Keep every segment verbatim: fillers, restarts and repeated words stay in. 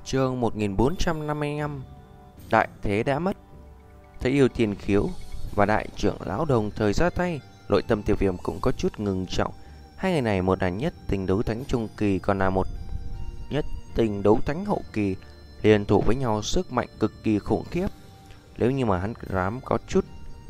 Chương một nghìn bốn trăm năm mươi lăm. Đại thế đã mất. Thấy Yêu Thiên Khiếu và đại trưởng lão đồng thời ra tay, nội tâm Tiêu Viêm cũng có chút ngừng trọng. Hai người này, một là nhất tình đấu thánh trung kỳ, còn là một nhất tình đấu thánh hậu kỳ, liên thủ với nhau sức mạnh cực kỳ khủng khiếp. Nếu như mà hắn dám có chút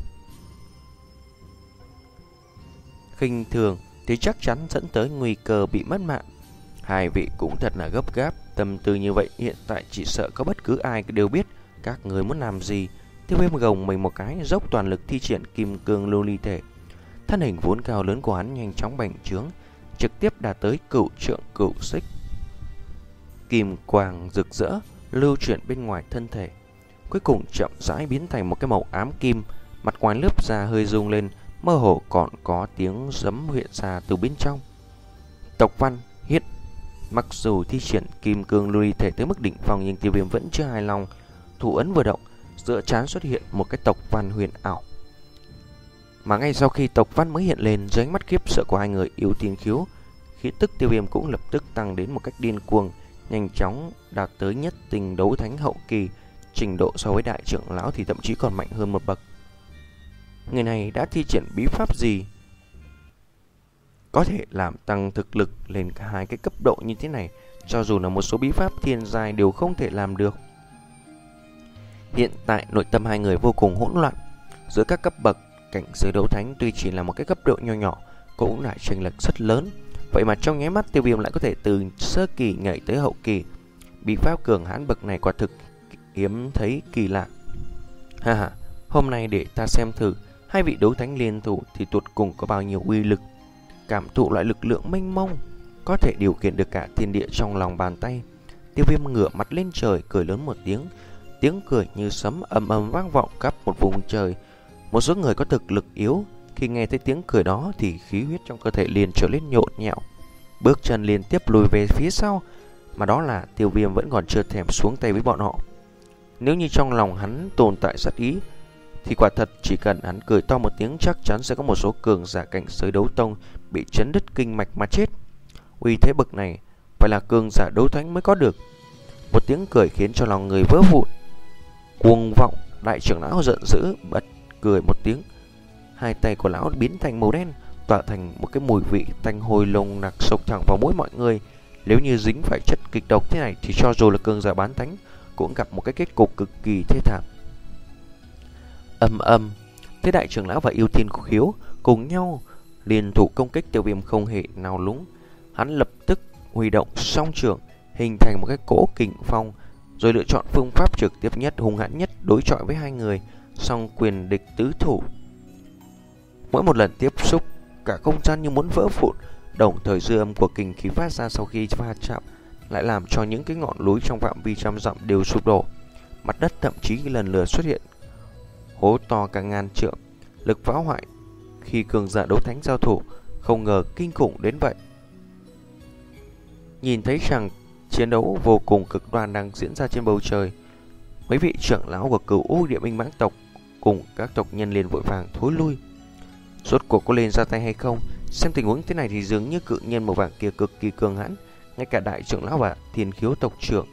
khinh thường thì chắc chắn dẫn tới nguy cơ bị mất mạng. Hai vị cũng thật là gấp gáp, tâm tư như vậy hiện tại chỉ sợ có bất cứ ai đều biết các người muốn làm gì. Tiêu Viêm gồng mình một cái, dốc toàn lực thi triển kim cương lưu ly thể. Thân hình vốn cao lớn của hắn nhanh chóng bành trướng, trực tiếp đạt tới cửu trượng cửu xích. Kim quang rực rỡ lưu chuyển bên ngoài thân thể, cuối cùng chậm rãi biến thành một cái màu ám kim. Mặt ngoài lớp da hơi rung lên, mơ hồ còn có tiếng giấm hiện ra từ bên trong. Tộc văn hiện. Mặc dù thi triển kim cương lưu ly thể tới mức đỉnh phong, nhưng Tiêu Viêm vẫn chưa hài lòng. Thủ ấn vừa động, giữa trán xuất hiện một cái tộc văn huyền ảo. Mà ngay sau khi tộc văn mới hiện lên, dưới ánh mắt khiếp sợ của hai người Yêu Thiên Khiếu, khí tức Tiêu Viêm cũng lập tức tăng đến một cách điên cuồng, nhanh chóng đạt tới nhất tình đấu thánh hậu kỳ. Trình độ so với đại trưởng lão thì thậm chí còn mạnh hơn một bậc. Người này đã thi triển bí pháp gì có thể làm tăng thực lực lên cả hai cái cấp độ như thế này? Cho dù là một số bí pháp thiên giai đều không thể làm được. Hiện tại nội tâm hai người vô cùng hỗn loạn. Giữa các cấp bậc cảnh giới đấu thánh tuy chỉ là một cái cấp độ nho nhỏ, cũng lại chênh lệch rất lớn. Vậy mà trong nháy mắt Tiêu Viêm lại có thể từ sơ kỳ nhảy tới hậu kỳ. Bí pháp cường hãn bậc này quả thực hiếm thấy kỳ lạ. Ha ha, hôm nay để ta xem thử hai vị đấu thánh liên thủ thì tuột cùng có bao nhiêu uy lực. Cảm thụ loại lực lượng mênh mông có thể điều khiển được cả thiên địa trong lòng bàn tay. Tiêu Viêm ngửa mặt lên trời cười lớn một tiếng. Tiếng cười như sấm ầm ầm vang vọng khắp một vùng trời. Một số người có thực lực yếu, khi nghe thấy tiếng cười đó thì khí huyết trong cơ thể liền trở lên nhộn nhạo, bước chân liên tiếp lùi về phía sau. Mà đó là Tiêu Viêm vẫn còn chưa thèm xuống tay với bọn họ. Nếu như trong lòng hắn tồn tại sát ý thì quả thật chỉ cần hắn cười to một tiếng, chắc chắn sẽ có một số cường giả cảnh giới đấu tông bị chấn đứt kinh mạch mà chết. Uy thế bậc này phải là cường giả đấu thánh mới có được. Một tiếng cười khiến cho lòng người vỡ vụn. Cuồng vọng. Đại trưởng lão giận dữ bật cười một tiếng. Hai tay của lão biến thành màu đen, tỏa thành một cái mùi vị tanh hôi nồng nặc xộc thẳng vào mũi mọi người. Nếu như dính phải chất kịch độc thế này thì cho dù là cường giả bán thánh cũng gặp một cái kết cục cực kỳ thê thảm. Âm âm. Thế đại trưởng lão và Yêu Thiên Khiếu cùng nhau liên thủ công kích Tiêu Viêm không hề nào lúng. Hắn lập tức huy động song trưởng, hình thành một cái cỗ kình phong, rồi lựa chọn phương pháp trực tiếp nhất, hung hãn nhất đối chọi với hai người, song quyền địch tứ thủ. Mỗi một lần tiếp xúc, cả không gian như muốn vỡ vụn, đồng thời dư âm của kình khí phát ra sau khi va chạm lại làm cho những cái ngọn núi trong phạm vi trăm dặm đều sụp đổ. Mặt đất thậm chí lần lượt xuất hiện hố to cả ngàn trượng. Lực phá hoại khi cường giả đấu thánh giao thủ không ngờ kinh khủng đến vậy. Nhìn thấy chàng chiến đấu vô cùng cực đoan đang diễn ra trên bầu trời, mấy vị trưởng lão của Cửu U Địa Minh mãng tộc cùng các tộc nhân liền vội vàng thối lui. Rốt cuộc có lên ra tay hay không? Xem tình huống thế này thì dường như cự nhân màu vàng kia cực kỳ cường hãn, ngay cả đại trưởng lão và Thiên Khiếu tộc trưởng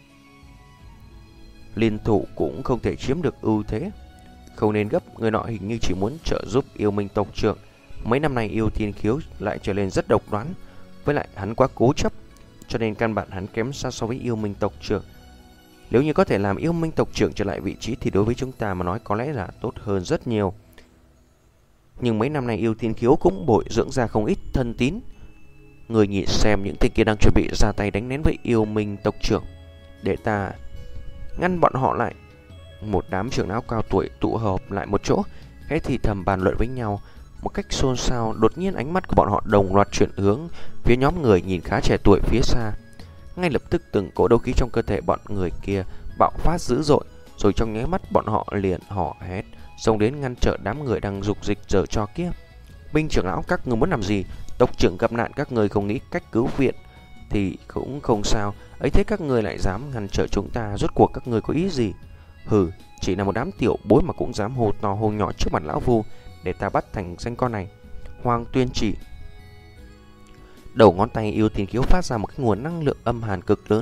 liên thủ cũng không thể chiếm được ưu thế. Không nên gấp, người nọ hình như chỉ muốn trợ giúp Yêu Minh tộc trưởng. Mấy năm nay Yêu Thiên Khiếu lại trở nên rất độc đoán, với lại hắn quá cố chấp, cho nên căn bản hắn kém xa so với Yêu Minh tộc trưởng. Nếu như có thể làm Yêu Minh tộc trưởng trở lại vị trí thì đối với chúng ta mà nói có lẽ là tốt hơn rất nhiều. Nhưng mấy năm nay Yêu Thiên Khiếu cũng bồi dưỡng ra không ít thân tín. Người nhìn xem những tên kia đang chuẩn bị ra tay đánh nén với Yêu Minh tộc trưởng, để ta ngăn bọn họ lại. Một đám trưởng lão cao tuổi tụ họp lại một chỗ, khẽ thì thầm bàn luận với nhau một cách xôn xao. Đột nhiên ánh mắt của bọn họ đồng loạt chuyển hướng phía nhóm người nhìn khá trẻ tuổi phía xa. Ngay lập tức từng cỗ đấu khí trong cơ thể bọn người kia bạo phát dữ dội, rồi trong nháy mắt bọn họ liền hò hét xông đến ngăn trở đám người đang dục dịch giở trò kia. Binh trưởng lão, các người muốn làm gì? Tộc trưởng gặp nạn, các người không nghĩ cách cứu viện thì cũng không sao, ấy thế các người lại dám ngăn trở chúng ta, rốt cuộc các người có ý gì? Hừ, chỉ là một đám tiểu bối mà cũng dám hô to hô nhỏ trước mặt lão Vu, để ta bắt thành danh con này. Hoàng tuyên chỉ. Đầu ngón tay Yêu Thiên Khiếu phát ra một cái nguồn năng lượng âm hàn cực lớn,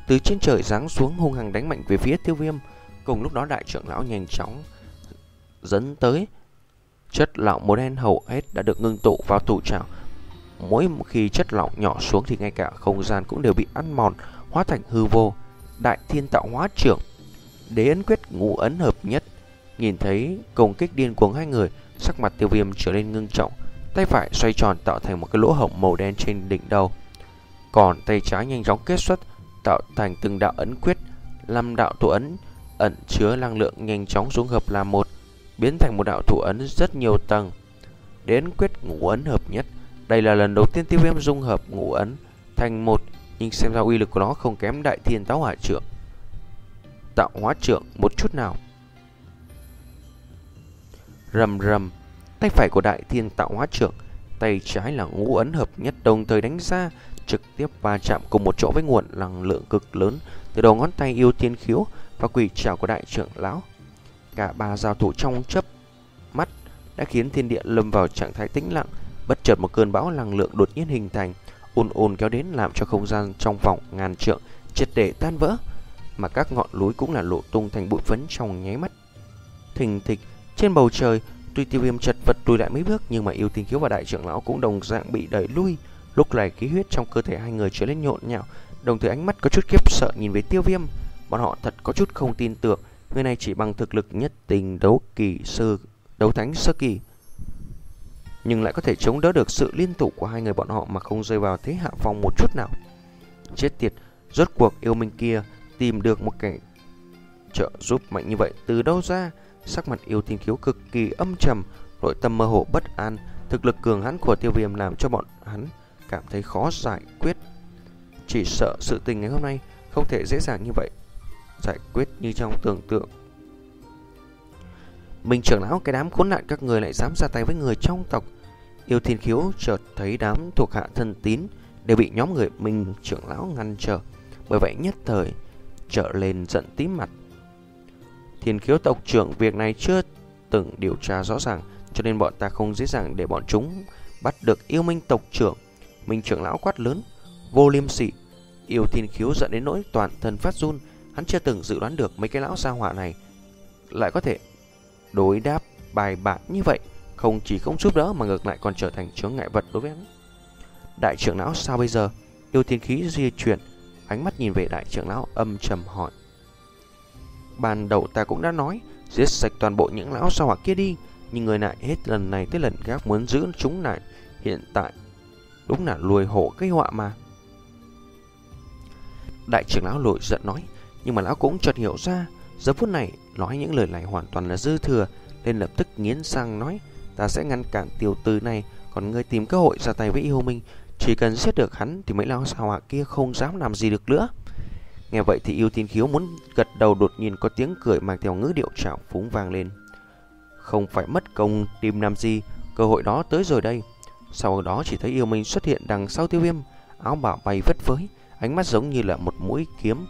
từ trên trời giáng xuống hung hăng đánh mạnh về phía Tiêu Viêm. Cùng lúc đó đại trưởng lão nhanh chóng dẫn tới. Chất lỏng màu đen hầu hết đã được ngưng tụ vào thủ trảo. Mỗi khi chất lỏng nhỏ xuống thì ngay cả không gian cũng đều bị ăn mòn, hóa thành hư vô. Đại Thiên Tạo Hóa Trưởng, Đế Ấn Quyết ngũ ấn hợp nhất. Nhìn thấy công kích điên cuồng hai người, sắc mặt Tiêu Viêm trở nên ngưng trọng, tay phải xoay tròn tạo thành một cái lỗ hổng màu đen trên đỉnh đầu, còn tay trái nhanh chóng kết xuất tạo thành từng đạo ấn quyết. Năm đạo thủ ấn ẩn chứa năng lượng nhanh chóng dung hợp làm một, biến thành một đạo thủ ấn rất nhiều tầng. Đế Ấn Quyết ngũ ấn hợp nhất. Đây là lần đầu tiên Tiêu Viêm dung hợp ngũ ấn thành một, nhưng xem ra uy lực của nó không kém Đại Thiên Tạo Hóa Trưởng Tạo Hóa Trưởng một chút nào. Rầm rầm, tay phải của Đại Thiên Tạo Hóa Trưởng, tay trái là ngũ ấn hợp nhất đồng thời đánh ra, trực tiếp va chạm cùng một chỗ với nguồn năng lượng cực lớn từ đầu ngón tay Yêu Thiên Khiếu và quỷ trảo của đại trưởng lão. Cả ba giao thủ trong chớp mắt đã khiến thiên địa lâm vào trạng thái tĩnh lặng. Bất chợt một cơn bão năng lượng đột nhiên hình thành, ùn ùn kéo đến làm cho không gian trong vòng ngàn trượng triệt để tan vỡ, mà các ngọn núi cũng là lộ tung thành bụi phấn trong nháy mắt. Thình thịch trên bầu trời, tuy Tiêu Viêm chật vật lùi lại mấy bước, nhưng mà Yêu Thiên Khiếu và đại trưởng lão cũng đồng dạng bị đẩy lui. Lúc này khí huyết trong cơ thể hai người trở nên nhộn nhạo, đồng thời ánh mắt có chút khiếp sợ nhìn về Tiêu Viêm. Bọn họ thật có chút không tin tưởng, người này chỉ bằng thực lực nhất tình đấu kỳ sơ đấu thánh sơ kỳ, nhưng lại có thể chống đỡ được sự liên tục của hai người bọn họ mà không rơi vào thế hạ phong một chút nào. Chết tiệt, rốt cuộc yêu minh kia tìm được một kẻ trợ giúp mạnh như vậy từ đâu ra? Sắc mặt Yêu Thiên Khiếu cực kỳ âm trầm, nội tâm mơ hồ bất an. Thực lực cường hãn của Tiêu Viêm làm cho bọn hắn cảm thấy khó giải quyết. Chỉ sợ sự tình ngày hôm nay không thể dễ dàng như vậy giải quyết như trong tưởng tượng. Minh trưởng lão, cái đám khốn nạn các người lại dám ra tay với người trong tộc. Yêu Thiên Khiếu chợt thấy đám thuộc hạ thân tín đều bị nhóm người Minh trưởng lão ngăn trở, bởi vậy nhất thời trở lên giận tím mặt. Thiên Khiếu tộc trưởng, việc này chưa từng điều tra rõ ràng, cho nên bọn ta không dễ dàng để bọn chúng bắt được Yêu Minh tộc trưởng. Minh trưởng lão quát lớn, vô liêm sỉ. Yêu Thiên Khiếu giận đến nỗi toàn thân phát run. Hắn chưa từng dự đoán được mấy cái lão gia hỏa này lại có thể đối đáp bài bản như vậy, không chỉ không giúp đỡ mà ngược lại còn trở thành chướng ngại vật đối với hắn. Đại trưởng lão sao bây giờ? Yêu Thiên Khí di chuyển, ánh mắt nhìn về đại trưởng lão âm trầm hỏi. Ban đầu ta cũng đã nói giết sạch toàn bộ những lão gia hỏa kia đi, nhưng người lại hết lần này tới lần khác muốn giữ chúng lại. Hiện tại đúng là lùi hổ gây họa mà. Đại trưởng lão nổi giận nói, nhưng mà lão cũng chợt hiểu ra giờ phút này nói những lời này hoàn toàn là dư thừa, nên lập tức nghiến răng nói, ta sẽ ngăn cản tiểu tử này, còn ngươi tìm cơ hội ra tay với Yêu Minh, chỉ cần giết được hắn thì mấy lão gia hỏa kia không dám làm gì được nữa. Nghe vậy thì Yêu Thiên Khiếu muốn gật đầu, đột nhiên có tiếng cười mang theo ngữ điệu trào phúng vang lên. Không phải mất công tìm làm gì, cơ hội đó tới rồi đây. Sau đó chỉ thấy Yêu Minh xuất hiện đằng sau Tiêu Viêm, áo bào bay phất phới, ánh mắt giống như là một mũi kiếm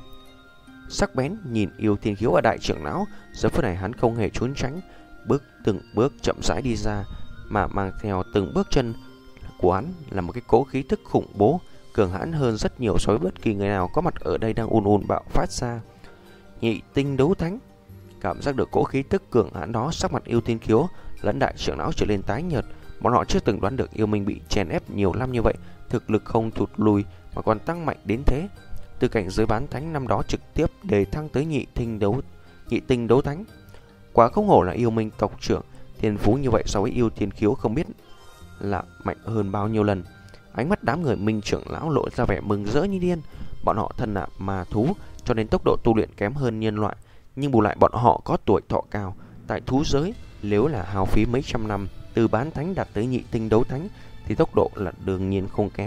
sắc bén nhìn Yêu Thiên Khiếu và đại trưởng lão. Giờ phút này hắn không hề trốn tránh, bước từng bước chậm rãi đi ra, mà mang theo từng bước chân của hắn là một cái cỗ khí tức khủng bố, cường hãn hơn rất nhiều so với bất kỳ người nào có mặt ở đây đang ùn ùn bạo phát ra. Nhị tinh đấu thánh. Cảm giác được cỗ khí tức cường hãn đó, sắc mặt Yêu Thiên Khiếu lẫn đại trưởng lão trở lên tái nhợt. Bọn họ chưa từng đoán được Yêu Minh bị chèn ép nhiều năm như vậy, thực lực không thụt lùi mà còn tăng mạnh đến thế. Từ cảnh giới bán thánh năm đó trực tiếp đề thăng tới nhị tinh đấu nhị tinh đấu thánh. Quá không hổ là Yêu Minh tộc trưởng, thiên phú như vậy so với Yêu Thiên Khiếu không biết là mạnh hơn bao nhiêu lần. Ánh mắt đám người Minh trưởng lão lộ ra vẻ mừng rỡ như điên. Bọn họ thân là ma thú, cho nên tốc độ tu luyện kém hơn nhân loại, nhưng bù lại bọn họ có tuổi thọ cao. Tại thú giới, nếu là hao phí mấy trăm năm từ bán thánh đạt tới nhị tinh đấu thánh thì tốc độ là đương nhiên không kém.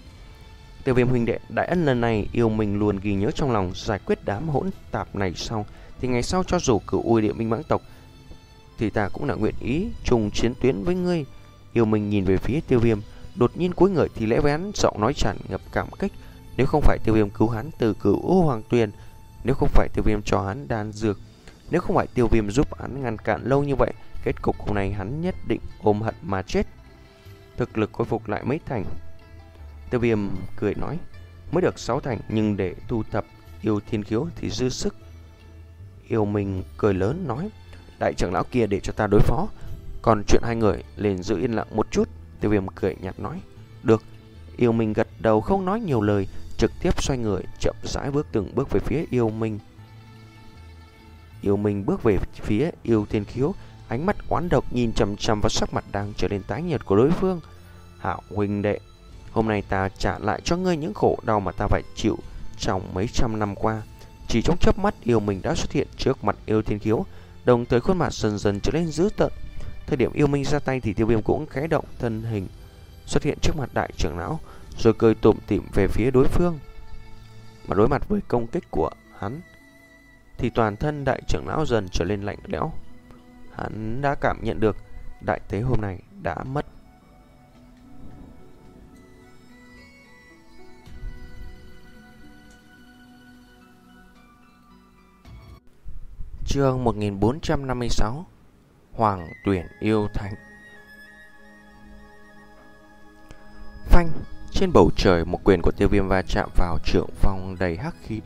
Tiêu Viêm huynh đệ, đại ân lần này Yêu Minh luôn ghi nhớ trong lòng. Giải quyết đám hỗn tạp này sau thì ngày sau cho dù cửu uy địa minh mãng tộc thì ta cũng là nguyện ý trùng chiến tuyến với ngươi. Yêu Minh nhìn về phía Tiêu Viêm, đột nhiên cúi người thì lễ với hắn, giọng nói tràn ngập cảm kích. Nếu không phải Tiêu Viêm cứu hắn từ cửu u hoàng tuyền, nếu không phải Tiêu Viêm cho hắn đan dược, nếu không phải Tiêu Viêm giúp hắn ngăn cản lâu như vậy, kết cục hôm nay hắn nhất định ôm hận mà chết. Thực lực khôi phục lại mấy thành. Tiêu Viêm cười nói, mới được sáu thành, nhưng để thu thập Yêu Thiên Khiếu thì dư sức. Yêu Minh cười lớn nói: đại trưởng lão kia để cho ta đối phó, còn chuyện hai người liền giữ yên lặng một chút. Tiêu Viêm cười nhạt nói: được. Yêu Minh gật đầu không nói nhiều lời, trực tiếp xoay người chậm rãi bước từng bước về phía Yêu Minh. Yêu Minh bước về phía Yêu Thiên Khiếu, ánh mắt oán độc nhìn chằm chằm vào sắc mặt đang trở nên tái nhợt của đối phương. Hạo huynh đệ, hôm nay ta trả lại cho ngươi những khổ đau mà ta phải chịu trong mấy trăm năm qua. Chỉ trong chớp mắt, Yêu Minh đã xuất hiện trước mặt Yêu Thiên Khiếu, đồng thời khuôn mặt dần dần trở nên dữ tợn. Thời điểm Yêu Minh ra tay thì Tiêu Viêm cũng khẽ động thân hình xuất hiện trước mặt đại trưởng lão, rồi cười tủm tỉm về phía đối phương. Mà đối mặt với công kích của hắn thì toàn thân đại trưởng lão dần trở nên lạnh lẽo. Hắn đã cảm nhận được đại thế hôm nay đã mất. Chương một nghìn bốn trăm năm mươi sáu. Hoàng tuyển yêu thánh. Phanh, trên bầu trời một quyền của Tiêu Viêm va chạm vào trượng phong đầy hắc khí.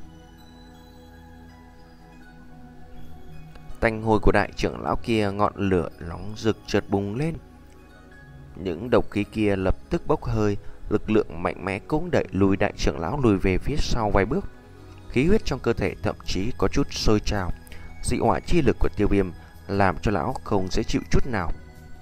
Tanh hôi của đại trưởng lão kia, ngọn lửa nóng rực chợt bùng lên. Những độc khí kia lập tức bốc hơi, lực lượng mạnh mẽ cũng đẩy lùi đại trưởng lão lùi về phía sau vài bước. Khí huyết trong cơ thể thậm chí có chút sôi trào. Dị hỏa chi lực của Tiêu Viêm làm cho lão không dễ chịu chút nào.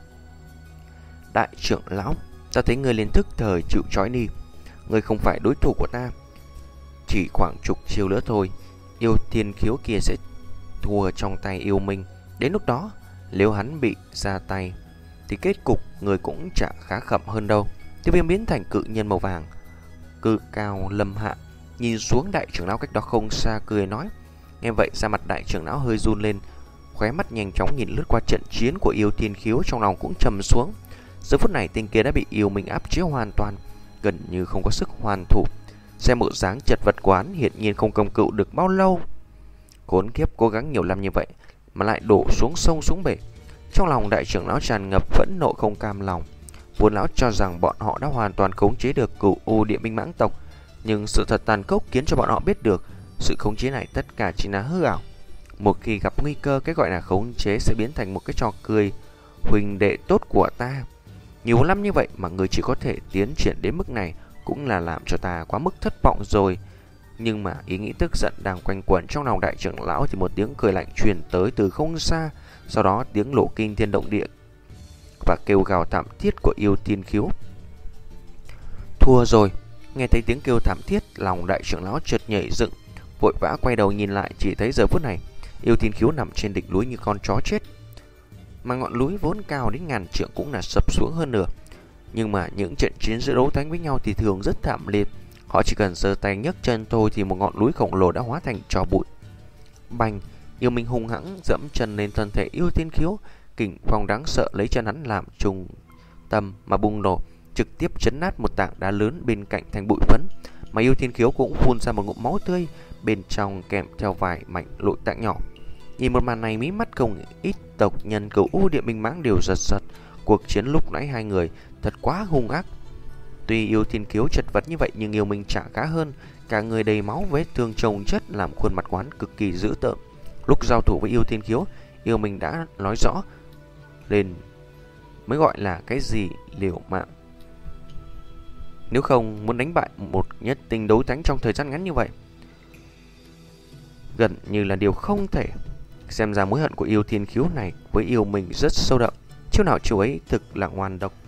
Đại trưởng lão, ta thấy người liền thức thời chịu trói đi. Người không phải đối thủ của ta. Chỉ khoảng chục chiêu nữa thôi, Yêu Thiên Khiếu kia sẽ thua trong tay Yêu Minh. Đến lúc đó, nếu hắn bị ra tay thì kết cục người cũng chẳng khá khẩm hơn đâu. Tiêu Viêm biến thành cự nhân màu vàng, cự cao lâm hạ, nhìn xuống đại trưởng lão cách đó không xa, cười nói. Nghe vậy, da mặt đại trưởng lão hơi run lên, khóe mắt nhanh chóng nhìn lướt qua trận chiến của Yêu Thiên Khiếu, trong lòng cũng trầm xuống. Giờ phút này tên kia đã bị Yêu Minh áp chế hoàn toàn, gần như không có sức hoàn thủ. Xem bộ dáng chật vật quán hiện nhiên không công cự được bao lâu. Khốn kiếp, cố gắng nhiều năm như vậy mà lại đổ xuống sông xuống bể. Trong lòng đại trưởng lão tràn ngập phẫn nộ không cam lòng. Vốn lão cho rằng bọn họ đã hoàn toàn khống chế được Cửu U Địa Minh Mãng tộc, nhưng sự thật tàn khốc khiến cho bọn họ biết được sự khống chế này tất cả chỉ là hư ảo. Một khi gặp nguy cơ, cái gọi là khống chế sẽ biến thành một cái trò cười. Huynh đệ tốt của ta, nhiều năm như vậy mà người chỉ có thể tiến triển đến mức này cũng là làm cho ta quá mức thất vọng rồi. Nhưng mà ý nghĩ tức giận đang quanh quẩn trong lòng đại trưởng lão thì một tiếng cười lạnh truyền tới từ không xa. Sau đó tiếng nổ kinh thiên động địa và kêu gào thảm thiết của Yêu Thiên Khiếu. Thua rồi. Nghe thấy tiếng kêu thảm thiết, lòng đại trưởng lão chợt nhảy dựng, vội vã quay đầu nhìn lại, chỉ thấy giờ phút này Yêu Thiên Khiếu nằm trên đỉnh núi như con chó chết, mà ngọn núi vốn cao đến ngàn trượng cũng là sập xuống hơn nửa. Nhưng mà những trận chiến giữa đấu thánh với nhau thì thường rất thảm liệt. Họ chỉ cần giơ tay nhấc chân thôi thì một ngọn núi khổng lồ đã hóa thành tro bụi. Bành! Yêu Minh hung hãng dẫm chân lên thân thể Yêu Thiên Khiếu, kình phong đáng sợ lấy chân hắn làm trung tâm mà bùng nổ, trực tiếp chấn nát một tảng đá lớn bên cạnh thành bụi phấn. Mà Yêu Thiên Khiếu cũng phun ra một ngụm máu tươi, bên trong kèm theo vài mảnh nội tạng nhỏ. Nhìn một màn này, mí mắt không ít tộc nhân Cửu U Địa Minh Mãng đều giật giật. Cuộc chiến lúc nãy hai người thật quá hung ác. Tuy Yêu Thiên Khiếu chật vật như vậy nhưng Yêu Minh chả khá hơn, cả người đầy máu, vết thương chồng chất làm khuôn mặt quán cực kỳ dữ tợn. Lúc giao thủ với Yêu Thiên Khiếu, Yêu Minh đã nói rõ lên mới gọi là cái gì liều mạng. Nếu không muốn đánh bại một nhất tinh đấu thánh trong thời gian ngắn như vậy, gần như là điều không thể. Xem ra mối hận của Yêu Thiên Khiếu này với Yêu Minh rất sâu đậm. Chiêu nào chiêu ấy thực là ngoan độc.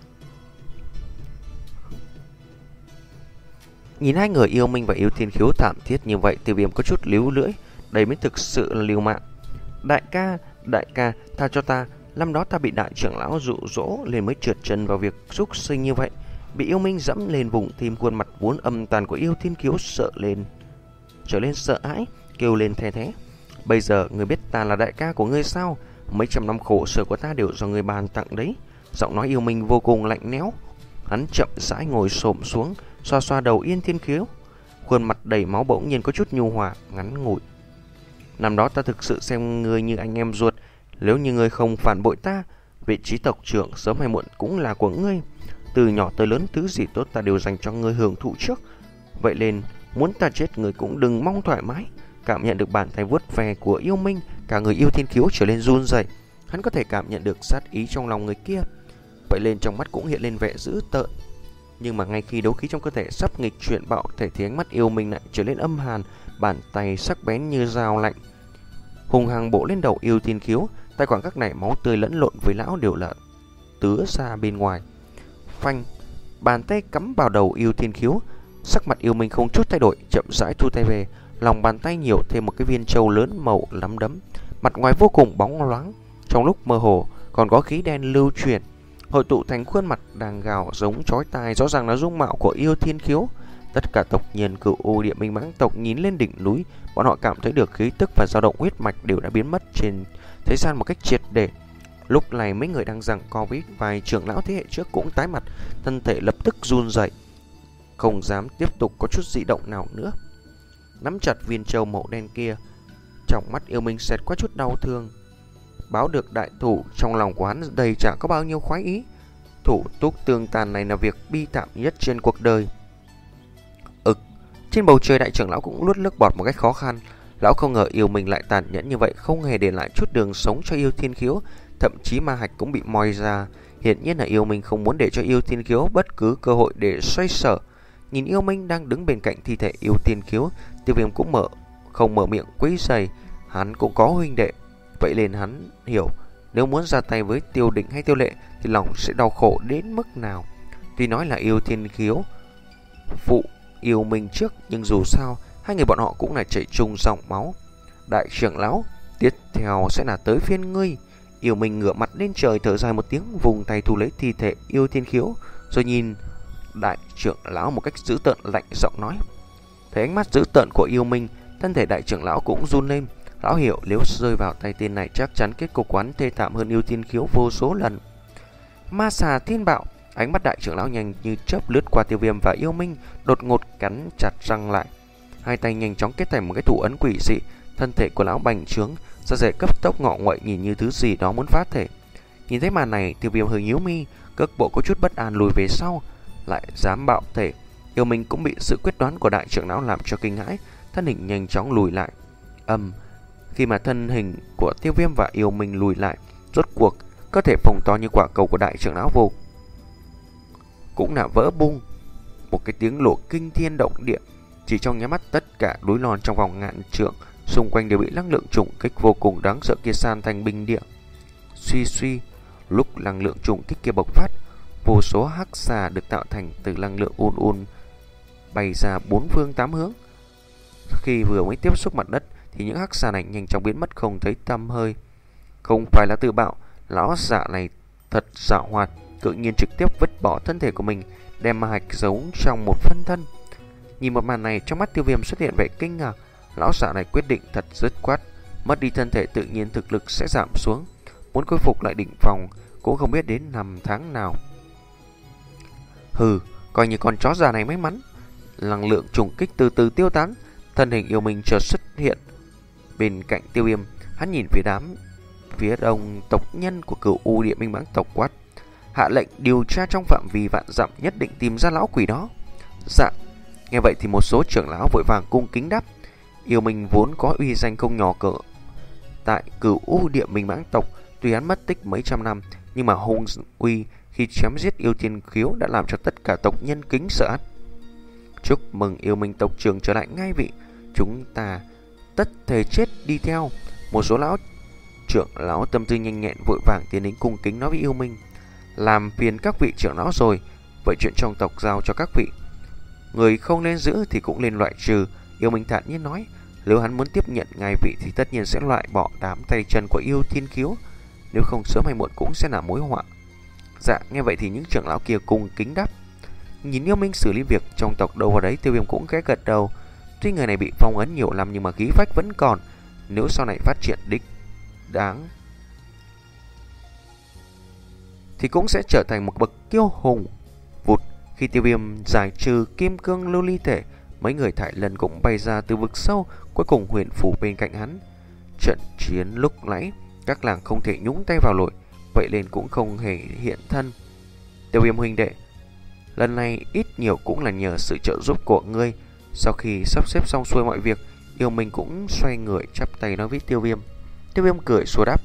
Nhìn hai người Yêu Minh và Yêu Thiên Khiếu thảm thiết như vậy, Tiêu Viêm có chút líu lưỡi. Đây mới thực sự là liều mạng. Đại ca, đại ca, tha cho ta. Năm đó ta bị đại trưởng lão dụ dỗ nên mới trượt chân vào việc xúc sinh như vậy. Bị Yêu Minh dẫm lên vùng tim, khuôn mặt vốn âm tàn của Yêu Thiên Khiếu sợ lên, trở lên sợ hãi, kêu lên the thế. Bây giờ người biết ta là đại ca của ngươi sao? Mấy trăm năm khổ sở của ta đều do người bàn tặng đấy. Giọng nói Yêu Minh vô cùng lạnh lẽo. Hắn chậm rãi ngồi xổm xuống, xoa xoa đầu Yêu Thiên Khiếu, khuôn mặt đầy máu bỗng nhiên có chút nhu hòa, ngắn ngủi. Năm đó ta thực sự xem ngươi như anh em ruột. Nếu như ngươi không phản bội ta, vị trí tộc trưởng sớm hay muộn cũng là của ngươi. Từ nhỏ tới lớn, thứ gì tốt ta đều dành cho ngươi hưởng thụ trước. Vậy nên Muốn ta chết người cũng đừng mong thoải mái. Cảm nhận được bàn tay vuốt ve của Yêu Minh, cả người Yêu Thiên Khiếu trở lên run rẩy. Hắn có thể cảm nhận được sát ý trong lòng người kia. Vậy lên trong mắt cũng hiện lên vẻ dữ tợn. Nhưng mà ngay khi đấu khí trong cơ thể sắp nghịch chuyển bạo thể thì ánh mắt Yêu Minh lại trở lên âm hàn, bàn tay sắc bén như dao lạnh hùng hăng bổ lên đầu Yêu Thiên Khiếu. Tại khoảng các này máu tươi lẫn lộn với lão đều là tứa ra bên ngoài. Phanh, bàn tay cắm vào đầu Yêu Thiên Khiếu. Sắc mặt Yêu Minh không chút thay đổi, chậm rãi thu tay về. Lòng bàn tay nhiều thêm một cái viên châu lớn màu lắm đấm, mặt ngoài vô cùng bóng loáng, trong lúc mơ hồ còn có khí đen lưu chuyển, hội tụ thành khuôn mặt đang gào giống chói tai, rõ ràng là dung mạo của Yêu Thiên Khiếu. Tất cả tộc nhân Cửu U Địa Minh Mãng tộc nhìn lên đỉnh núi, bọn họ cảm thấy được khí tức và dao động huyết mạch đều đã biến mất trên thế gian một cách triệt để. Lúc này mấy người đang giằng co với vài trưởng lão thế hệ trước cũng tái mặt, thân thể lập tức run rẩy, không dám tiếp tục có chút dị động nào nữa. Nắm chặt viên châu màu đen kia, trong mắt Yêu Minh xẹt qua chút đau thương. Báo được đại thủ, trong lòng của hắn đầy chẳng có bao nhiêu khoái ý. Thủ túc tương tàn này là việc bi thảm nhất trên cuộc đời. Ực, trên bầu trời đại trưởng lão cũng nuốt nước bọt một cách khó khăn. Lão không ngờ Yêu Minh lại tàn nhẫn như vậy, không hề để lại chút đường sống cho Yêu Thiên Khiếu, thậm chí ma hạch cũng bị moi ra. Hiển nhiên là Yêu Minh không muốn để cho Yêu Thiên Khiếu bất cứ cơ hội để xoay sở. Nhìn Yêu Minh đang đứng bên cạnh thi thể Yêu Thiên Khiếu, Tiêu Viêm cũng mở không mở miệng quấy rầy. Hắn cũng có huynh đệ, vậy nên hắn hiểu nếu muốn ra tay với Tiêu Định hay Tiêu Lệ thì lòng sẽ đau khổ đến mức nào. Tuy nói là Yêu Thiên Khiếu phụ Yêu Minh trước, nhưng dù sao hai người bọn họ cũng là chảy chung dòng máu. Đại trưởng lão, tiếp theo sẽ là tới phiên ngươi. Yêu Minh ngửa mặt lên trời thở dài một tiếng, vùng tay thu lấy thi thể Yêu Thiên Khiếu, rồi nhìn đại trưởng lão một cách dữ tợn, lạnh giọng nói. Thấy ánh mắt dữ tợn của Yêu Minh, thân thể đại trưởng lão cũng run lên. Lão hiểu nếu rơi vào tay tên này chắc chắn kết cục quán thê thảm hơn Yêu Thiên Khiếu vô số lần. Ma xà thiên bạo, ánh mắt đại trưởng lão nhanh như chớp lướt qua Tiêu Viêm và Yêu Minh, đột ngột cắn chặt răng lại. Hai tay nhanh chóng kết thành một cái thủ ấn quỷ dị, thân thể của lão bành trướng, da dẻ cấp tốc ngọ nguậy, nhìn như thứ gì đó muốn phát thể. Nhìn thấy màn này, Tiêu Viêm hơi nhíu mi, cước bộ có chút bất an lùi về sau, lại dám bạo thể. Yêu Minh cũng bị sự quyết đoán của đại trưởng lão làm cho kinh hãi, thân hình nhanh chóng lùi lại. Âm, khi mà thân hình của Tiêu Viêm và Yêu Minh lùi lại, rốt cuộc cơ thể phồng to như quả cầu của đại trưởng lão vô cũng là vỡ bung. Một cái tiếng nổ kinh thiên động địa, chỉ trong nháy mắt tất cả núi non trong vòng ngàn trượng xung quanh đều bị năng lượng trùng kích vô cùng đáng sợ kia san thành binh địa. Suy suy, lúc năng lượng trùng kích kia bộc phát, vô số hắc xà được tạo thành từ năng lượng un un bay ra bốn phương tám hướng. Khi vừa mới tiếp xúc mặt đất thì những hắc xà này nhanh chóng biến mất không thấy tăm hơi. Không phải là tự bạo, lão giả này thật dạo hoạt, tự nhiên trực tiếp vứt bỏ thân thể của mình, đem ma hạch giấu trong một phân thân. Nhìn một màn này, trong mắt Tiêu Viêm xuất hiện vẻ kinh ngạc. Lão giả này quyết định thật dứt khoát, mất đi thân thể tự nhiên thực lực sẽ giảm xuống, muốn khôi phục lại đỉnh phong cũng không biết đến năm tháng nào. Hừ, coi như con chó già này may mắn. Năng lượng trùng kích từ từ tiêu tán, thân hình Yêu Minh chợt xuất hiện bên cạnh Tiêu Viêm. Hắn nhìn phía đám phía đông tộc nhân của Cửu U Địa Minh Mãng tộc quát: hạ lệnh điều tra trong phạm vi vạn dặm, nhất định tìm ra lão quỷ đó. Dạ. Nghe vậy thì một số trưởng lão vội vàng cung kính đáp. Yêu Minh vốn có uy danh không nhỏ cỡ tại Cửu U Địa Minh Mãng tộc, tuy hắn mất tích mấy trăm năm nhưng mà hung uy khi chém giết Yêu Thiên Khiếu đã làm cho tất cả tộc nhân kính sợ. Chúc mừng Yêu Minh tộc trưởng trở lại ngai vị, chúng ta tất thể chết đi theo. Một số lão trưởng lão tâm tư nhanh nhẹn vội vàng tiến đến cung kính nói với Yêu Minh: làm phiền các vị trưởng lão rồi, vậy chuyện trong tộc giao cho các vị, người không nên giữ thì cũng nên loại trừ. Yêu Minh thản nhiên nói, nếu hắn muốn tiếp nhận ngai vị thì tất nhiên sẽ loại bỏ đám tay chân của Yêu Thiên Khiếu, nếu không sớm hay muộn cũng sẽ là mối họa. Dạ. Nghe vậy thì những trưởng lão kia cùng kính đáp. Nhìn Yêu Minh xử lý việc trong tộc đâu vào đấy, Tiêu Viêm cũng khẽ gật đầu. Tuy người này bị phong ấn nhiều năm nhưng mà khí phách vẫn còn, nếu sau này phát triển đích đáng thì cũng sẽ trở thành một bậc kiêu hùng. Vụt, khi Tiêu Viêm giải trừ kim cương lưu ly thể, mấy người Thải Lân cũng bay ra từ vực sâu, cuối cùng huyền phủ bên cạnh hắn. Trận chiến lúc nãy các làng không thể nhúng tay vào nổi, vậy nên cũng không hề hiện thân. Tiêu Viêm huynh đệ, lần này ít nhiều cũng là nhờ sự trợ giúp của ngươi, Sau khi sắp xếp xong xuôi mọi việc, Yêu Minh cũng xoay người chắp tay nói với Tiêu Viêm. Tiêu Viêm cười xua đáp.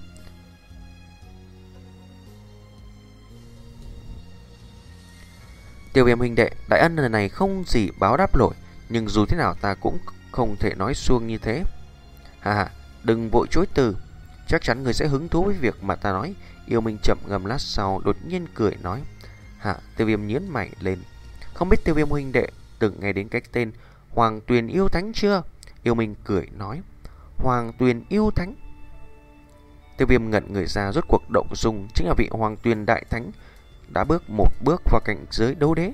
Tiêu Viêm huynh đệ, đại ân lần này không gì báo đáp nổi, nhưng dù thế nào ta cũng không thể nói suông như thế. Hà hà, đừng vội chối từ, chắc chắn người sẽ hứng thú với việc mà ta nói. Yêu Minh chậm ngâm lát sau đột nhiên cười nói. Hạ, Tiêu Viêm nhướng mày lên. Không biết Tiêu Viêm huynh đệ từng nghe đến cái tên Hoàng Tuyền Yêu Thánh chưa? Yêu Minh cười nói. Hoàng Tuyền Yêu Thánh? Tiêu Viêm ngẩn người ra, rốt cuộc động dung chính là vị Hoàng Tuyền Đại Thánh đã bước một bước vào cảnh giới đấu đế.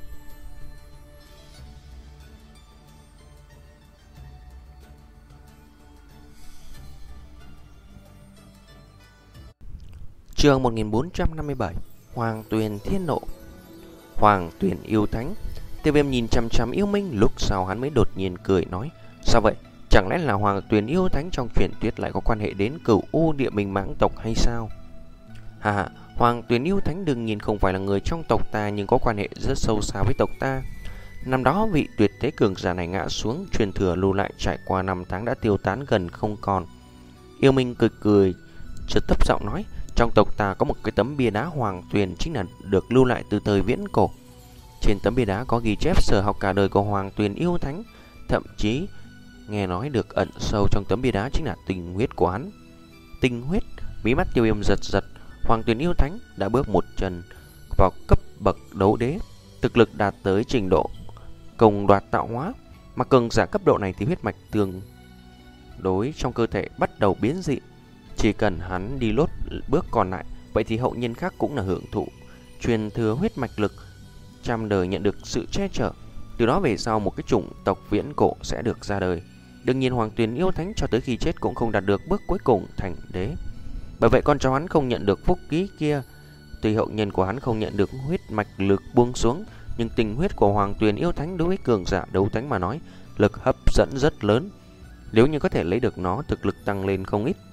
Chương một nghìn bốn trăm năm mươi bảy. Hoàng Tuyền Thiên Nộ. Hoàng Tuyền Yêu Thánh. Tiêu Viêm nhìn chằm chằm Yêu Minh, lúc sau hắn mới đột nhiên cười nói. Sao vậy? Chẳng lẽ là Hoàng Tuyền Yêu Thánh trong truyền thuyết lại có quan hệ đến Cửu U Địa Minh Mãng tộc hay sao? Hà hà, Hoàng Tuyền Yêu Thánh đương nhiên không phải là người trong tộc ta, nhưng có quan hệ rất sâu xa với tộc ta. Năm đó vị tuyệt thế cường giả này ngã xuống, truyền thừa lưu lại trải qua năm tháng đã tiêu tán gần không còn. Yêu Minh cười cười, chợt thấp giọng nói. Trong tộc ta có một cái tấm bia đá Hoàng Tuyền, chính là được lưu lại từ thời viễn cổ. Trên tấm bia đá có ghi chép sở học cả đời của Hoàng Tuyền Yêu Thánh. Thậm chí nghe nói được ẩn sâu trong tấm bia đá chính là tình huyết của hắn. Tình huyết? Mí mắt Tiêu Viêm giật giật. Hoàng Tuyền Yêu Thánh đã bước một chân vào cấp bậc đấu đế, thực lực đạt tới trình độ công đoạt tạo hóa. Mà cường giả cấp độ này thì huyết mạch tương đối trong cơ thể bắt đầu biến dị. Chỉ cần hắn đi lốt bước còn lại, vậy thì hậu nhân khác cũng là hưởng thụ truyền thừa huyết mạch lực, trăm đời nhận được sự che chở. Từ đó về sau một cái chủng tộc viễn cổ sẽ được ra đời. Đương nhiên Hoàng Tuyền Yêu Thánh cho tới khi chết cũng không đạt được bước cuối cùng thành đế. Bởi vậy con cháu hắn không nhận được phúc ký kia. Tuy hậu nhân của hắn không nhận được huyết mạch lực buông xuống, nhưng tình huyết của Hoàng Tuyền Yêu Thánh đối với cường giả đấu thánh mà nói, lực hấp dẫn rất lớn. Nếu như có thể lấy được nó, thực lực tăng lên không ít.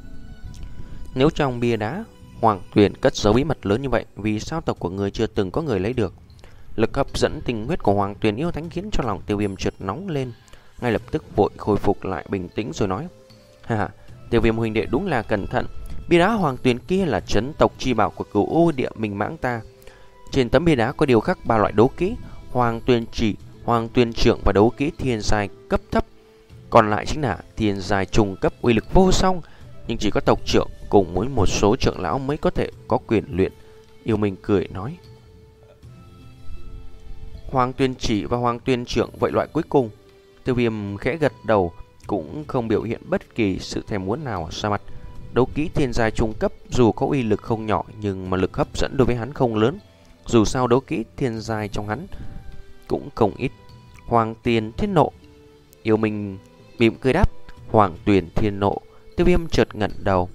Nếu trong bia đá Hoàng Tuyền cất giấu bí mật lớn như vậy, vì sao tộc của người chưa từng có người lấy được? Lực hấp dẫn tình huyết của Hoàng Tuyền Yêu Thánh khiến cho lòng Tiêu Viêm chợt nóng lên, ngay lập tức vội khôi phục lại bình tĩnh rồi nói. Hà, Tiêu Viêm huynh đệ đúng là cẩn thận. Bia đá Hoàng Tuyền kia là trấn tộc chi bảo của Cửu U Địa Minh Mãng ta. Trên tấm bia đá có điều khắc ba loại đấu kỹ: Hoàng Tuyền Chỉ, Hoàng Tuyền Trượng và đấu kỹ Thiên Giai cấp thấp. Còn lại chính là Thiên Giai trung cấp uy lực vô song, nhưng chỉ có tộc trưởng cùng với một số trưởng lão mới có thể có quyền luyện. Yêu Minh cười nói. Hoàng Tuyền Chỉ và Hoàng Tuyền Trượng vậy loại cuối cùng? Tiêu Viêm khẽ gật đầu, cũng không biểu hiện bất kỳ sự thèm muốn nào ra mặt. Đấu kỹ Thiên Giai trung cấp dù có uy lực không nhỏ, nhưng mà lực hấp dẫn đối với hắn không lớn. Dù sao đấu kỹ Thiên Giai trong hắn cũng không ít. Hoàng Tuyền Thiên Nộ. Yêu Minh mỉm cười đáp. Hoàng Tuyền Thiên Nộ. Tiêu Viêm chợt ngẩng đầu.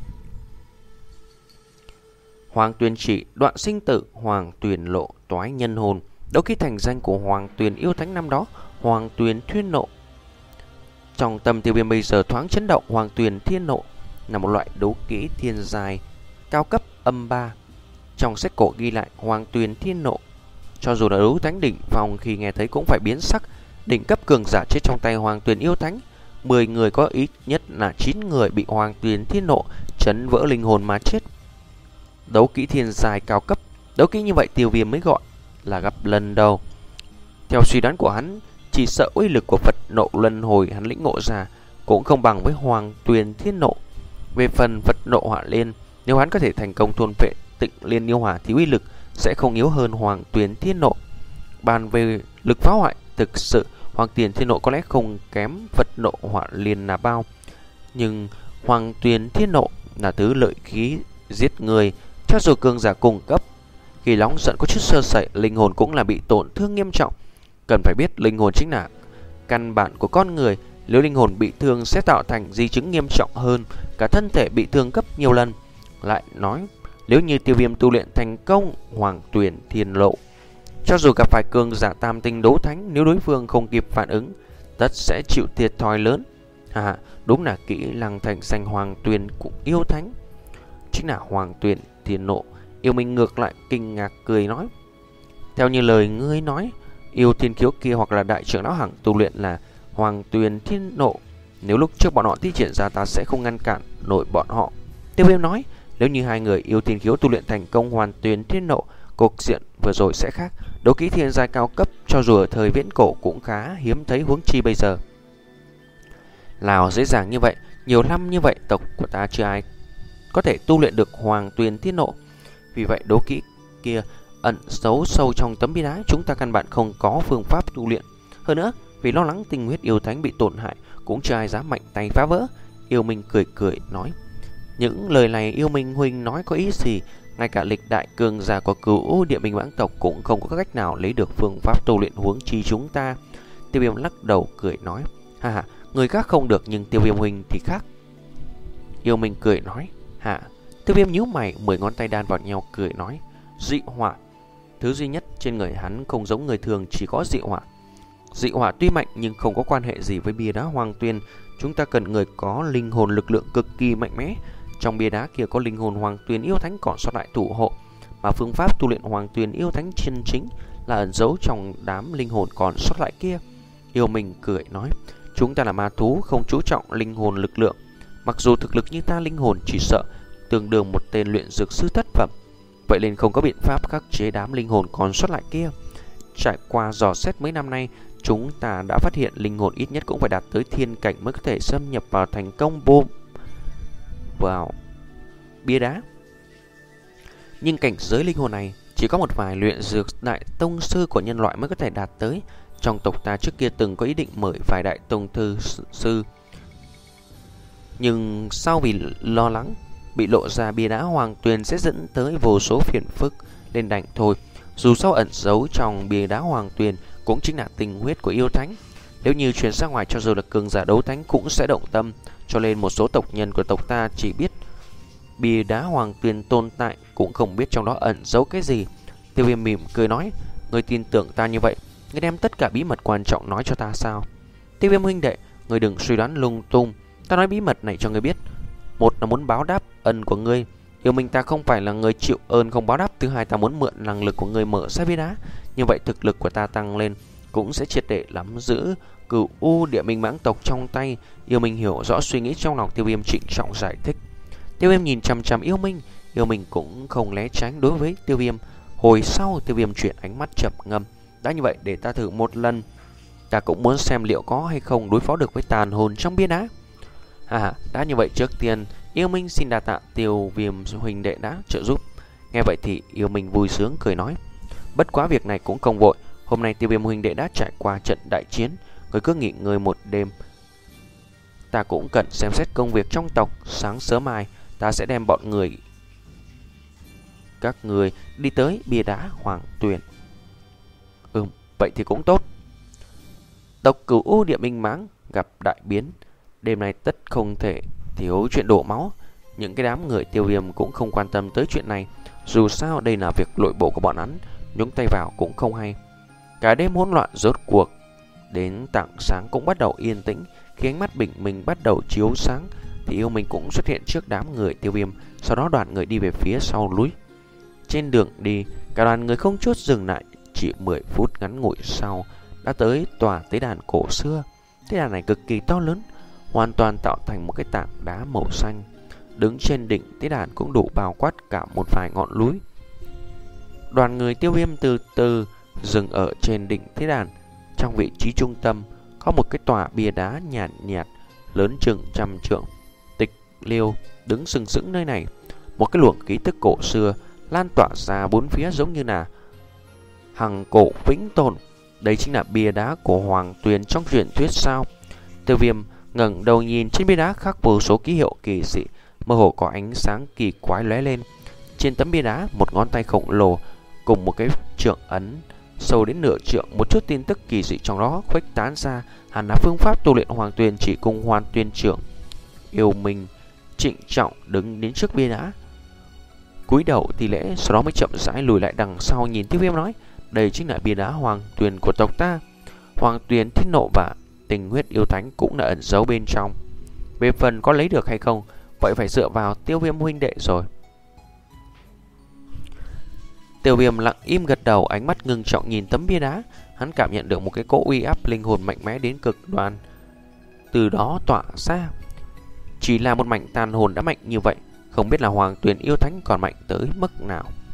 Hoàng Tuyền Chỉ, đoạn sinh tử. Hoàng Tuyền Lộ, toái nhân hồn. Đấu kỹ thành danh của Hoàng Tuyền Yêu Thánh năm đó, Hoàng Tuyền Thiên Nộ. Trong tâm Tiêu Viêm bây giờ thoáng chấn động. Hoàng Tuyền Thiên Nộ là một loại đấu kỹ thiên giai cao cấp âm ba. Trong sách cổ ghi lại Hoàng Tuyền Thiên Nộ, cho dù là đấu thánh đỉnh phong khi nghe thấy cũng phải biến sắc. Đỉnh cấp cường giả chết trong tay Hoàng Tuyền Yêu Thánh, mười người có ít nhất là chín người bị Hoàng Tuyền Thiên Nộ chấn vỡ linh hồn mà chết. Đấu kỹ thiên giai cao cấp, đấu kỹ như vậy Tiêu Viêm mới gọi là gặp lần đầu. Theo suy đoán của hắn, chỉ sợ uy lực của Phật Nộ Luân Hồi hắn lĩnh ngộ ra cũng không bằng với Hoàng Tuyền Thiên Nộ. Về phần Phật Nộ Hỏa Liên, nếu hắn có thể thành công thôn phệ Tịnh Liên Yêu Hỏa thì uy lực sẽ không yếu hơn Hoàng Tuyền Thiên Nộ. Bàn về lực phá hoại, thực sự Hoàng Tuyền Thiên Nộ có lẽ không kém Phật Nộ Hỏa Liên là bao. Nhưng Hoàng Tuyền Thiên Nộ là thứ lợi khí giết người, cho dù cường giả cùng cấp, khi nóng giận có chút sơ sẩy, linh hồn cũng là bị tổn thương nghiêm trọng. Cần phải biết linh hồn chính là căn bản của con người. Nếu linh hồn bị thương sẽ tạo thành di chứng nghiêm trọng hơn cả thân thể bị thương gấp nhiều lần. Lại nói, nếu như Tiêu Viêm tu luyện thành công Hoàng Tuyền Thiên Lộ, cho dù gặp phải cường giả tam tinh đấu thánh, nếu đối phương không kịp phản ứng, tất sẽ chịu thiệt thòi lớn. À, đúng là kỹ năng thành danh Hoàng Tuyền của Yêu Thánh chính là Hoàng Tuyền Thiên Nộ. Yêu Minh ngược lại kinh ngạc cười nói. Theo như lời ngươi nói, yêu thiên khiếu kia hoặc là đại trưởng lão hằng tu luyện là Hoàng Tuyền Thiên Nộ. Nếu lúc trước bọn họ thi triển ra, ta sẽ không ngăn cản nổi bọn họ. Tiêu Viêm nói, nếu như hai người yêu thiên khiếu tu luyện thành công Hoàng Tuyền Thiên Nộ, cục diện vừa rồi sẽ khác. Đấu kỹ thiên giai cao cấp cho dù ở thời viễn cổ cũng khá hiếm thấy, huống chi bây giờ. Nào dễ dàng như vậy, nhiều năm như vậy tộc của ta chưa ai có thể tu luyện được Hoàng Tuyền Thiên Nộ. Vì vậy đấu kỹ kia ẩn giấu sâu trong tấm bia đá, chúng ta căn bản không có phương pháp tu luyện. Hơn nữa, vì lo lắng tinh huyết yêu thánh bị tổn hại, cũng chưa ai dám mạnh tay phá vỡ. Yêu Minh cười cười nói, những lời này Yêu Minh huynh nói có ý gì? Ngay cả lịch đại cường giả của Cửu Địa Minh mãng tộc cũng không có cách nào lấy được phương pháp tu luyện, huống chi chúng ta. Tiêu Viêm lắc đầu cười nói, ha ha, người khác không được nhưng Tiêu Viêm huynh thì khác. Yêu Minh cười nói, hả? Tiêu Viêm nhíu mày, mười ngón tay đan vào nhau cười nói, dị hỏa. Thứ duy nhất trên người hắn không giống người thường chỉ có dị hỏa. Dị hỏa tuy mạnh nhưng không có quan hệ gì với bia đá Hoàng Tuyền. Chúng ta cần người có linh hồn lực lượng cực kỳ mạnh mẽ. Trong bia đá kia có linh hồn Hoàng Tuyền yêu thánh còn sót lại thủ hộ, mà phương pháp tu luyện Hoàng Tuyền yêu thánh chân chính là ẩn giấu trong đám linh hồn còn sót lại kia. Yêu Minh cười nói, chúng ta là ma thú không chú trọng linh hồn lực lượng. Mặc dù thực lực như ta, linh hồn chỉ sợ tương đương một tên luyện dược sư thất phẩm. Vậy nên không có biện pháp khắc chế đám linh hồn còn sót lại kia. Trải qua dò xét mấy năm nay, chúng ta đã phát hiện linh hồn ít nhất cũng phải đạt tới thiên cảnh mới có thể xâm nhập vào thành công bom vào bia đá. Nhưng cảnh giới linh hồn này chỉ có một vài luyện dược đại tông sư của nhân loại mới có thể đạt tới. Trong tộc ta trước kia từng có ý định mời vài đại tông thư sư, nhưng sau vì lo lắng bị lộ ra bia đá Hoàng Tuyền sẽ dẫn tới vô số phiền phức nên đành thôi. Dù sao ẩn giấu trong bia đá Hoàng Tuyền cũng chính là tình huyết của yêu thánh. Nếu như truyền ra ngoài, cho dù là cường giả đấu thánh cũng sẽ động tâm. Cho nên một số tộc nhân của tộc ta chỉ biết bia đá Hoàng Tuyền tồn tại, cũng không biết trong đó ẩn giấu cái gì. Tiêu Viêm mỉm cười nói, người tin tưởng ta như vậy, người đem tất cả bí mật quan trọng nói cho ta sao? Tiêu Viêm huynh đệ, người đừng suy đoán lung tung. Ta nói bí mật này cho người biết, một là muốn báo đáp ân của ngươi. Yêu Minh ta không phải là người chịu ơn không báo đáp. Thứ hai, ta muốn mượn năng lực của ngươi mở ra bia đá. Như vậy thực lực của ta tăng lên, cũng sẽ triệt để nắm giữ Cửu U Địa Minh mãng tộc trong tay. Yêu Minh hiểu rõ suy nghĩ trong lòng Tiêu Viêm, trịnh trọng giải thích. Tiêu Viêm nhìn chằm chằm Yêu Minh, Yêu Minh cũng không né tránh đối với Tiêu Viêm. Hồi sau Tiêu Viêm chuyển ánh mắt trầm ngâm, đã như vậy để ta thử một lần. Ta cũng muốn xem liệu có hay không đối phó được với tàn hồn trong bia đá. À, đã như vậy trước tiên Yêu Minh xin đa tạ Tiêu Viêm huynh đệ đã trợ giúp. Nghe vậy thì Yêu Minh vui sướng cười nói, bất quá việc này cũng không vội. Hôm nay Tiêu Viêm huynh đệ đã trải qua trận đại chiến, người cứ nghỉ ngơi một đêm. Ta cũng cần xem xét công việc trong tộc. Sáng sớm mai ta sẽ đem bọn người các người đi tới bia đá Hoàng Tuyền. Ừm, vậy thì cũng tốt. Tộc Cửu U Địa Minh mãng gặp đại biến, đêm nay tất không thể thiếu chuyện đổ máu. Những cái đám người Tiêu Viêm cũng không quan tâm tới chuyện này. Dù sao đây là việc nội bộ của bọn hắn, nhúng tay vào cũng không hay. Cả đêm hỗn loạn rốt cuộc đến tảng sáng cũng bắt đầu yên tĩnh. Khi ánh mắt bình minh bắt đầu chiếu sáng thì Yêu Minh cũng xuất hiện trước đám người Tiêu Viêm. Sau đó đoàn người đi về phía sau núi. Trên đường đi, cả đoàn người không chút dừng lại. Chỉ mười phút ngắn ngủi sau đã tới tòa tế đàn cổ xưa. Tế đàn này cực kỳ to lớn, hoàn toàn tạo thành một cái tảng đá màu xanh. Đứng trên đỉnh tế đàn cũng đủ bao quát cả một vài ngọn núi. Đoàn người Tiêu Viêm từ từ dừng ở trên đỉnh tế đàn. Trong vị trí trung tâm có một cái tòa bia đá nhàn nhạt, nhạt lớn chừng trăm trượng. Tịch Liêu đứng sừng sững nơi này. Một cái luồng khí tức cổ xưa lan tỏa ra bốn phía giống như là hằng cổ vĩnh tồn. Đây chính là bia đá của Hoàng Tuyền trong truyền thuyết sao? Tiêu Viêm ngẩng đầu nhìn trên bia đá khắc vô số ký hiệu kỳ dị, mơ hồ có ánh sáng kỳ quái lóe lên. Trên tấm bia đá, một ngón tay khổng lồ cùng một cái trượng ấn sâu đến nửa trượng, một chút tin tức kỳ dị trong đó khuếch tán ra, hẳn là phương pháp tu luyện Hoàng Tuyền chỉ cung Hoàn Tuyền trưởng. Yêu Minh trịnh trọng đứng đến trước bia đá, cúi đầu thi lễ, sau đó mới chậm rãi lùi lại đằng sau nhìn Tiêu Viêm nói, đây chính là bia đá Hoàng Tuyền của tộc ta. Hoàng Tuyền Thiên Nộ và tình huyết yêu thánh cũng đã ẩn giấu bên trong. Về phần có lấy được hay không, vậy phải dựa vào Tiêu Viêm huynh đệ rồi. Tiêu Viêm lặng im gật đầu, ánh mắt ngưng trọng nhìn tấm bia đá. hắn cảm nhận được một cái cỗ uy áp linh hồn mạnh mẽ đến cực đoan từ đó tỏa ra. Chỉ là một mảnh tàn hồn đã mạnh như vậy, không biết là Hoàng Tuyền yêu thánh còn mạnh tới mức nào.